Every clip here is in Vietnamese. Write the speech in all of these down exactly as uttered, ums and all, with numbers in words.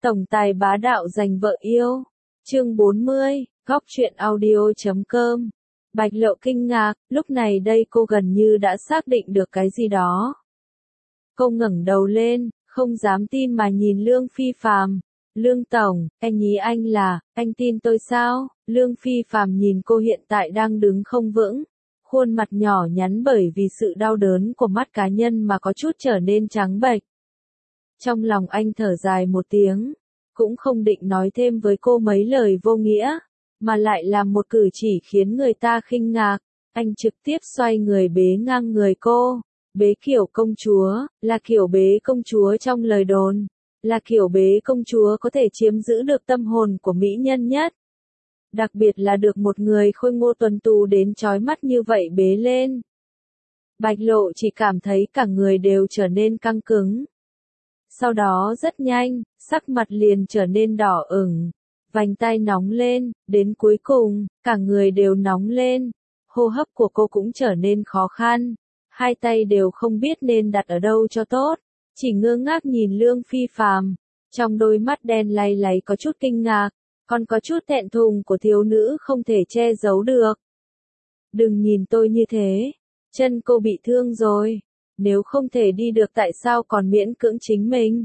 Tổng tài bá đạo giành vợ yêu. Chương bốn mươi, góc truyện audio chấm com. Bạch Lộ kinh ngạc, lúc này đây cô gần như đã xác định được cái gì đó. Cô ngẩng đầu lên, không dám tin mà nhìn Lương Phi Phàm. Lương Tổng, anh ý anh là, anh tin tôi sao? Lương Phi Phàm nhìn cô hiện tại đang đứng không vững. Khuôn mặt nhỏ nhắn bởi vì sự đau đớn của mắt cá nhân mà có chút trở nên trắng bệch. Trong lòng anh thở dài một tiếng, cũng không định nói thêm với cô mấy lời vô nghĩa, mà lại làm một cử chỉ khiến người ta khinh ngạc. Anh trực tiếp xoay người bế ngang người cô, bế kiểu công chúa, là kiểu bế công chúa trong lời đồn, là kiểu bế công chúa có thể chiếm giữ được tâm hồn của mỹ nhân nhất. Đặc biệt là được một người khôi ngô tuấn tú đến chói mắt như vậy bế lên. Bạch Lộ chỉ cảm thấy cả người đều trở nên căng cứng. Sau đó rất nhanh, sắc mặt liền trở nên đỏ ửng, vành tai nóng lên, đến cuối cùng, cả người đều nóng lên. Hô hấp của cô cũng trở nên khó khăn, hai tay đều không biết nên đặt ở đâu cho tốt, chỉ ngơ ngác nhìn Lương Phi Phàm, trong đôi mắt đen lay láy có chút kinh ngạc, còn có chút thẹn thùng của thiếu nữ không thể che giấu được. Đừng nhìn tôi như thế, chân cô bị thương rồi. Nếu không thể đi được tại sao còn miễn cưỡng chính mình?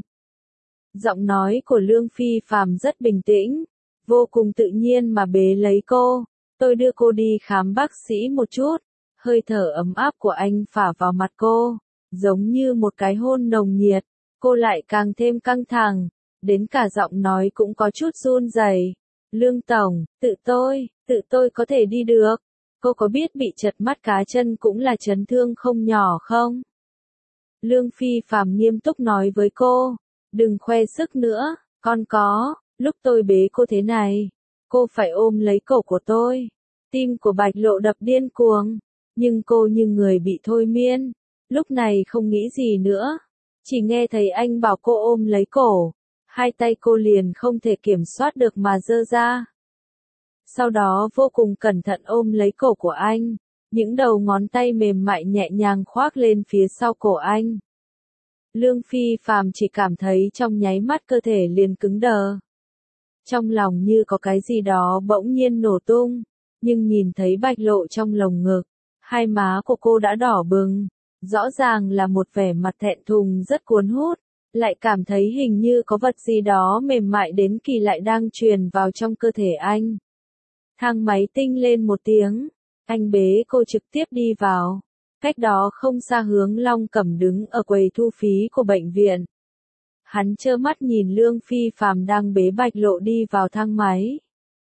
Giọng nói của Lương Phi Phàm rất bình tĩnh, vô cùng tự nhiên mà bế lấy cô. Tôi đưa cô đi khám bác sĩ một chút. Hơi thở ấm áp của anh phả vào mặt cô, giống như một cái hôn nồng nhiệt. Cô lại càng thêm căng thẳng, đến cả giọng nói cũng có chút run rẩy. Lương Tổng, tự tôi, tự tôi có thể đi được. Cô có biết bị trật mắt cá chân cũng là chấn thương không nhỏ không? Lương Phi Phàm nghiêm túc nói với cô, đừng khoe sức nữa, con có, lúc tôi bế cô thế này, cô phải ôm lấy cổ của tôi. Tim của Bạch Lộ đập điên cuồng, nhưng cô như người bị thôi miên, lúc này không nghĩ gì nữa, chỉ nghe thấy anh bảo cô ôm lấy cổ, hai tay cô liền không thể kiểm soát được mà giơ ra. Sau đó vô cùng cẩn thận ôm lấy cổ của anh. Những đầu ngón tay mềm mại nhẹ nhàng khoác lên phía sau cổ anh. Lương Phi Phàm chỉ cảm thấy trong nháy mắt cơ thể liền cứng đờ. Trong lòng như có cái gì đó bỗng nhiên nổ tung, nhưng nhìn thấy Bạch Lộ trong lồng ngực, hai má của cô đã đỏ bừng, rõ ràng là một vẻ mặt thẹn thùng rất cuốn hút, lại cảm thấy hình như có vật gì đó mềm mại đến kỳ lại đang truyền vào trong cơ thể anh. Thang máy tinh lên một tiếng. Anh bế cô trực tiếp đi vào, cách đó không xa Hướng Long Cẩm đứng ở quầy thu phí của bệnh viện. Hắn trơ mắt nhìn Lương Phi Phàm đang bế Bạch Lộ đi vào thang máy.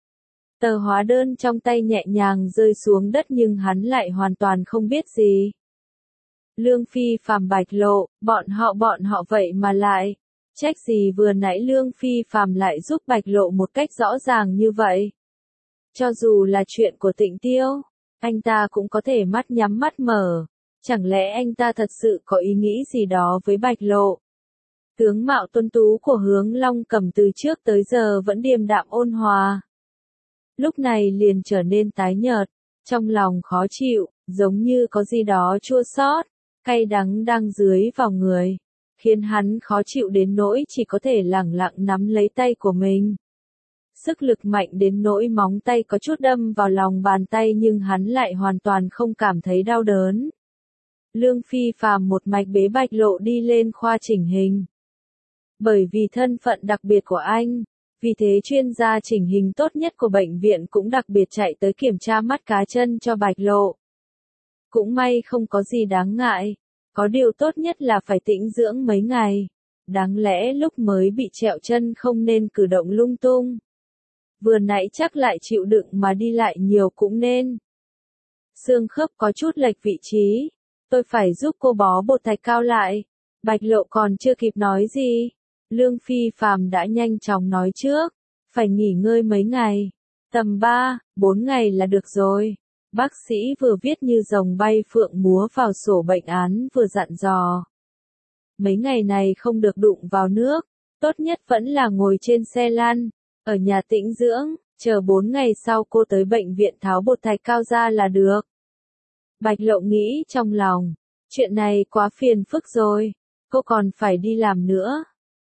Tờ hóa đơn trong tay nhẹ nhàng rơi xuống đất nhưng hắn lại hoàn toàn không biết gì. Lương Phi Phàm Bạch Lộ, bọn họ bọn họ vậy mà lại, trách gì vừa nãy Lương Phi Phàm lại giúp Bạch Lộ một cách rõ ràng như vậy. Cho dù là chuyện của Tịnh Tiêu, anh ta cũng có thể mắt nhắm mắt mở, chẳng lẽ anh ta thật sự có ý nghĩ gì đó với Bạch Lộ? Tướng mạo tuấn tú của Hướng Long Cẩm từ trước tới giờ vẫn điềm đạm ôn hòa. Lúc này liền trở nên tái nhợt, trong lòng khó chịu, giống như có gì đó chua xót, cay đắng đang dưới vào người, khiến hắn khó chịu đến nỗi chỉ có thể lẳng lặng nắm lấy tay của mình. Sức lực mạnh đến nỗi móng tay có chút đâm vào lòng bàn tay nhưng hắn lại hoàn toàn không cảm thấy đau đớn. Lương Phi Phàm một mạch bế Bạch Lộ đi lên khoa chỉnh hình. Bởi vì thân phận đặc biệt của anh, vì thế chuyên gia chỉnh hình tốt nhất của bệnh viện cũng đặc biệt chạy tới kiểm tra mắt cá chân cho Bạch Lộ. Cũng may không có gì đáng ngại, có điều tốt nhất là phải tĩnh dưỡng mấy ngày. Đáng lẽ lúc mới bị trẹo chân không nên cử động lung tung. Vừa nãy chắc lại chịu đựng mà đi lại nhiều cũng nên. Xương khớp có chút lệch vị trí, tôi phải giúp cô bó bột thạch cao lại. Bạch Lộ còn chưa kịp nói gì, Lương Phi Phàm đã nhanh chóng nói trước, phải nghỉ ngơi mấy ngày, tầm ba, bốn ngày là được rồi. Bác sĩ vừa viết như rồng bay phượng múa vào sổ bệnh án vừa dặn dò. Mấy ngày này không được đụng vào nước, tốt nhất vẫn là ngồi trên xe lăn. Ở nhà tĩnh dưỡng, chờ bốn ngày sau cô tới bệnh viện tháo bột thạch cao ra là được. Bạch Lộ nghĩ trong lòng, chuyện này quá phiền phức rồi, cô còn phải đi làm nữa.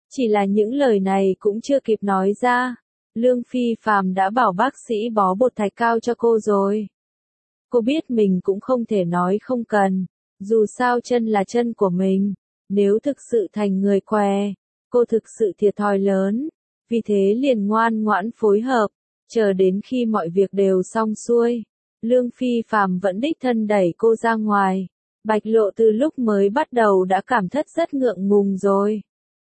Chỉ là những lời này cũng chưa kịp nói ra. Lương Phi Phàm đã bảo bác sĩ bó bột thạch cao cho cô rồi. Cô biết mình cũng không thể nói không cần. Dù sao chân là chân của mình. Nếu thực sự thành người què, cô thực sự thiệt thòi lớn. Vì thế liền ngoan ngoãn phối hợp. Chờ đến khi mọi việc đều xong xuôi. Lương Phi Phàm vẫn đích thân đẩy cô ra ngoài. Bạch Lộ từ lúc mới bắt đầu đã cảm thất rất ngượng ngùng rồi.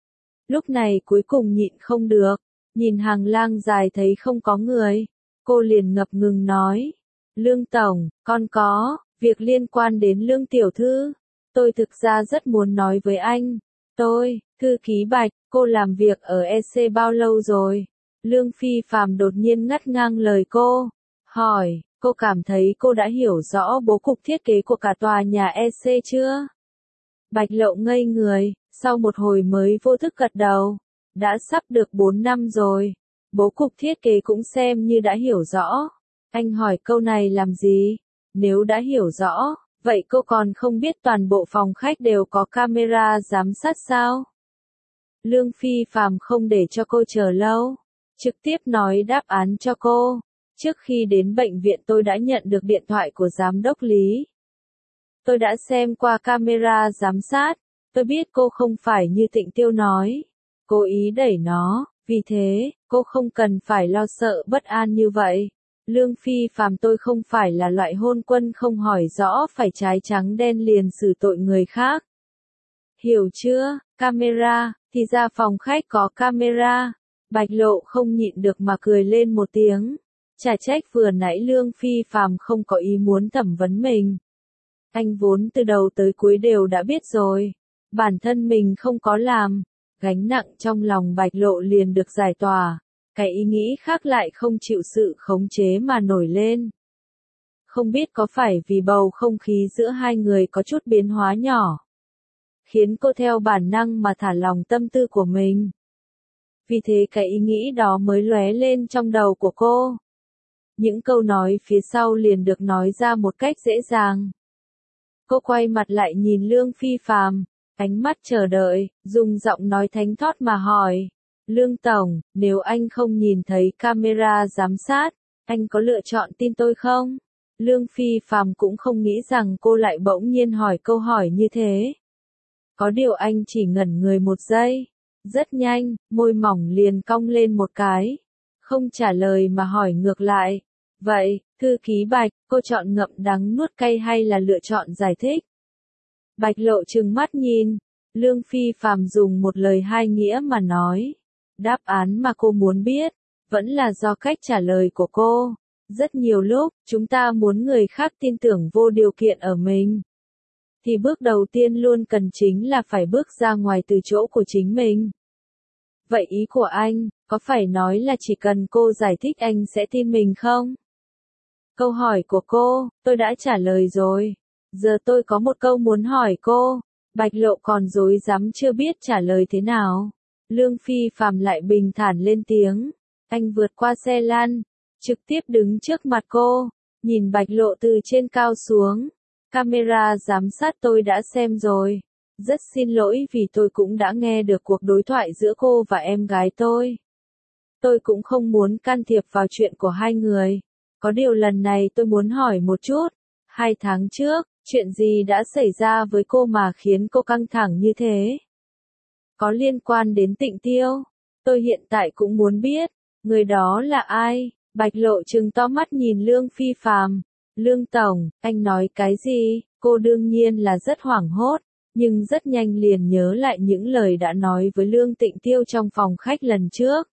Lúc này cuối cùng nhịn không được. Nhìn hàng lang dài thấy không có người. Cô liền ngập ngừng nói. Lương Tổng, con có, việc liên quan đến Lương Tiểu Thư. Tôi thực ra rất muốn nói với anh. Tôi, thư ký Bạch, cô làm việc ở e xê bao lâu rồi? Lương Phi Phàm đột nhiên ngắt ngang lời cô. Hỏi, cô cảm thấy cô đã hiểu rõ bố cục thiết kế của cả tòa nhà e xê chưa? Bạch Lộ ngây người, sau một hồi mới vô thức gật đầu. Đã sắp được bốn năm rồi. Bố cục thiết kế cũng xem như đã hiểu rõ. Anh hỏi câu này làm gì? Nếu đã hiểu rõ, vậy cô còn không biết toàn bộ phòng khách đều có camera giám sát sao? Lương Phi Phàm không để cho cô chờ lâu. Trực tiếp nói đáp án cho cô. Trước khi đến bệnh viện tôi đã nhận được điện thoại của giám đốc Lý. Tôi đã xem qua camera giám sát. Tôi biết cô không phải như Tịnh Tiêu nói. Cố ý đẩy nó, vì thế, cô không cần phải lo sợ bất an như vậy. Lương Phi Phàm tôi không phải là loại hôn quân không hỏi rõ phải trái trắng đen liền xử tội người khác. Hiểu chưa, camera, thì ra phòng khách có camera. Bạch Lộ không nhịn được mà cười lên một tiếng. Chả trách vừa nãy Lương Phi Phàm không có ý muốn thẩm vấn mình. Anh vốn từ đầu tới cuối đều đã biết rồi. Bản thân mình không có làm. Gánh nặng trong lòng Bạch Lộ liền được giải tỏa. Cái ý nghĩ khác lại không chịu sự khống chế mà nổi lên. Không biết có phải vì bầu không khí giữa hai người có chút biến hóa nhỏ. Khiến cô theo bản năng mà thả lòng tâm tư của mình. Vì thế cái ý nghĩ đó mới lóe lên trong đầu của cô. Những câu nói phía sau liền được nói ra một cách dễ dàng. Cô quay mặt lại nhìn Lương Phi Phàm, ánh mắt chờ đợi, dùng giọng nói thánh thót mà hỏi. Lương Tổng, nếu anh không nhìn thấy camera giám sát, anh có lựa chọn tin tôi không? Lương Phi Phàm cũng không nghĩ rằng cô lại bỗng nhiên hỏi câu hỏi như thế. Có điều anh chỉ ngẩn người một giây. Rất nhanh, môi mỏng liền cong lên một cái. Không trả lời mà hỏi ngược lại. Vậy, thư ký Bạch, cô chọn ngậm đắng nuốt cay hay là lựa chọn giải thích? Bạch Lộ trừng mắt nhìn. Lương Phi Phàm dùng một lời hai nghĩa mà nói. Đáp án mà cô muốn biết, vẫn là do cách trả lời của cô. Rất nhiều lúc, chúng ta muốn người khác tin tưởng vô điều kiện ở mình. Thì bước đầu tiên luôn cần chính là phải bước ra ngoài từ chỗ của chính mình. Vậy ý của anh, có phải nói là chỉ cần cô giải thích anh sẽ tin mình không? Câu hỏi của cô, tôi đã trả lời rồi. Giờ tôi có một câu muốn hỏi cô. Bạch Lộ còn rối rắm chưa biết trả lời thế nào. Lương Phi Phàm lại bình thản lên tiếng. Anh vượt qua xe lăn, trực tiếp đứng trước mặt cô, nhìn Bạch Lộ từ trên cao xuống. Camera giám sát tôi đã xem rồi. Rất xin lỗi vì tôi cũng đã nghe được cuộc đối thoại giữa cô và em gái tôi. Tôi cũng không muốn can thiệp vào chuyện của hai người. Có điều lần này tôi muốn hỏi một chút. Hai tháng trước, chuyện gì đã xảy ra với cô mà khiến cô căng thẳng như thế? Có liên quan đến Tịnh Tiêu? Tôi hiện tại cũng muốn biết. Người đó là ai? Bạch Lộ trừng to mắt nhìn Lương Phi Phàm. Lương Tổng, anh nói cái gì? Cô đương nhiên là rất hoảng hốt, nhưng rất nhanh liền nhớ lại những lời đã nói với Lương Tịnh Tiêu trong phòng khách lần trước.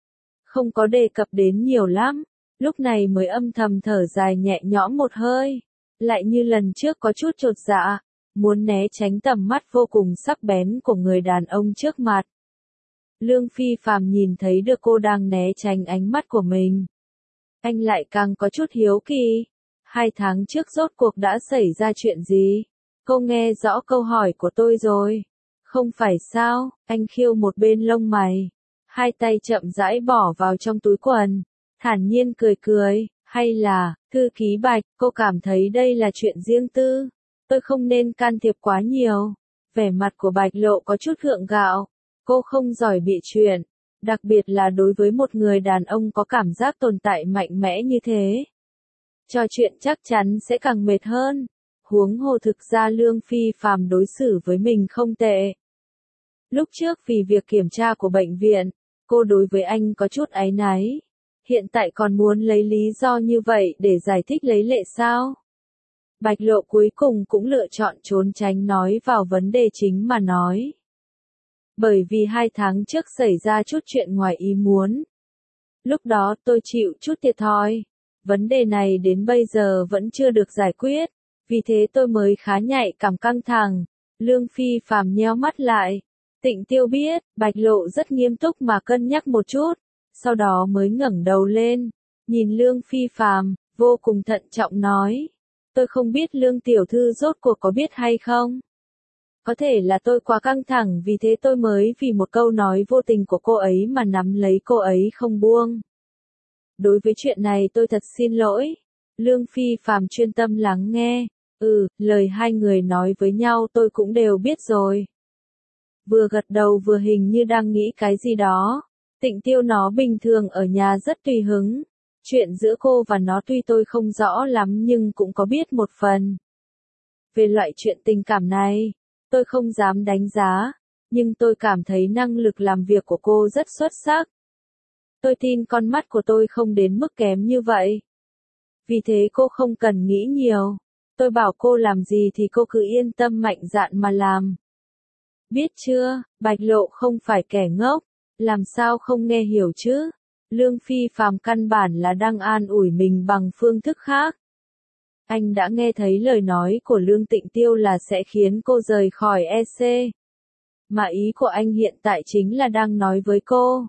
Không có đề cập đến nhiều lắm, lúc này mới âm thầm thở dài nhẹ nhõm một hơi. Lại như lần trước có chút chột dạ, muốn né tránh tầm mắt vô cùng sắc bén của người đàn ông trước mặt. Lương Phi Phàm nhìn thấy được cô đang né tránh ánh mắt của mình. Anh lại càng có chút hiếu kỳ. Hai tháng trước rốt cuộc đã xảy ra chuyện gì? Cô nghe rõ câu hỏi của tôi rồi. Không phải sao? Anh khiêu một bên lông mày. Hai tay chậm rãi bỏ vào trong túi quần. Thản nhiên cười cười. Hay là, thư ký Bạch, cô cảm thấy đây là chuyện riêng tư. Tôi không nên can thiệp quá nhiều. Vẻ mặt của Bạch Lộ có chút gượng gạo. Cô không giỏi bịa chuyện, đặc biệt là đối với một người đàn ông có cảm giác tồn tại mạnh mẽ như thế. Trò chuyện chắc chắn sẽ càng mệt hơn. Huống hồ thực ra Lương Phi Phàm đối xử với mình không tệ. Lúc trước vì việc kiểm tra của bệnh viện, cô đối với anh có chút áy náy. Hiện tại còn muốn lấy lý do như vậy để giải thích lấy lệ sao? Bạch Lộ cuối cùng cũng lựa chọn trốn tránh nói vào vấn đề chính mà nói. Bởi vì hai tháng trước xảy ra chút chuyện ngoài ý muốn. Lúc đó tôi chịu chút thiệt thòi. Vấn đề này đến bây giờ vẫn chưa được giải quyết. Vì thế tôi mới khá nhạy cảm căng thẳng. Lương Phi Phàm nheo mắt lại. Tịnh Tiêu biết, Bạch Lộ rất nghiêm túc mà cân nhắc một chút. Sau đó mới ngẩng đầu lên. Nhìn Lương Phi Phàm, vô cùng thận trọng nói. Tôi không biết Lương Tiểu Thư rốt cuộc có biết hay không? Có thể là tôi quá căng thẳng vì thế tôi mới vì một câu nói vô tình của cô ấy mà nắm lấy cô ấy không buông. Đối với chuyện này tôi thật xin lỗi. Lương Phi Phàm chuyên tâm lắng nghe. Ừ, lời hai người nói với nhau tôi cũng đều biết rồi. Vừa gật đầu vừa hình như đang nghĩ cái gì đó. Tịnh Tiêu nó bình thường ở nhà rất tùy hứng. Chuyện giữa cô và nó tuy tôi không rõ lắm nhưng cũng có biết một phần. Về loại chuyện tình cảm này, tôi không dám đánh giá, nhưng tôi cảm thấy năng lực làm việc của cô rất xuất sắc. Tôi tin con mắt của tôi không đến mức kém như vậy. Vì thế cô không cần nghĩ nhiều. Tôi bảo cô làm gì thì cô cứ yên tâm mạnh dạn mà làm. Biết chưa, Bạch Lộ không phải kẻ ngốc, làm sao không nghe hiểu chứ? Lương Phi Phàm căn bản là đang an ủi mình bằng phương thức khác. Anh đã nghe thấy lời nói của Lương Tịnh Tiêu là sẽ khiến cô rời khỏi e xê. Mà ý của anh hiện tại chính là đang nói với cô.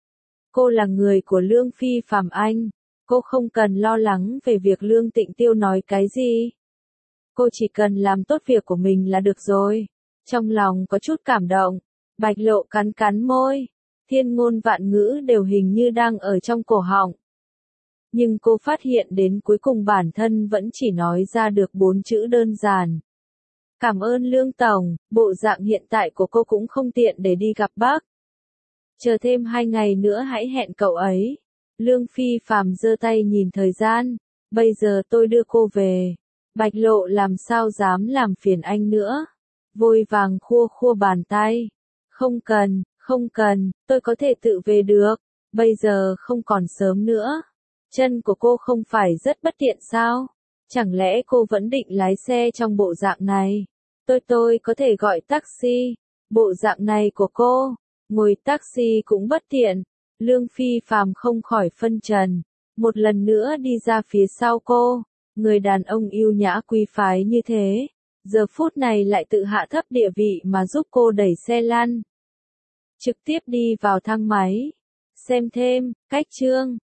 Cô là người của Lương Phi Phàm anh. Cô không cần lo lắng về việc Lương Tịnh Tiêu nói cái gì. Cô chỉ cần làm tốt việc của mình là được rồi. Trong lòng có chút cảm động. Bạch Lộ cắn cắn môi. Thiên ngôn vạn ngữ đều hình như đang ở trong cổ họng. Nhưng cô phát hiện đến cuối cùng bản thân vẫn chỉ nói ra được bốn chữ đơn giản. Cảm ơn Lương Tổng, bộ dạng hiện tại của cô cũng không tiện để đi gặp bác. Chờ thêm hai ngày nữa hãy hẹn cậu ấy. Lương Phi Phàm giơ tay nhìn thời gian. Bây giờ tôi đưa cô về. Bạch Lộ làm sao dám làm phiền anh nữa. Vội vàng khua khua bàn tay. Không cần, không cần, tôi có thể tự về được. Bây giờ không còn sớm nữa. Chân của cô không phải rất bất tiện sao? Chẳng lẽ cô vẫn định lái xe trong bộ dạng này? Tôi tôi có thể gọi taxi. Bộ dạng này của cô, ngồi taxi cũng bất tiện. Lương Phi Phàm không khỏi phân trần. Một lần nữa đi ra phía sau cô. Người đàn ông yêu nhã quý phái như thế. Giờ phút này lại tự hạ thấp địa vị mà giúp cô đẩy xe lăn. Trực tiếp đi vào thang máy. Xem thêm, cách chương.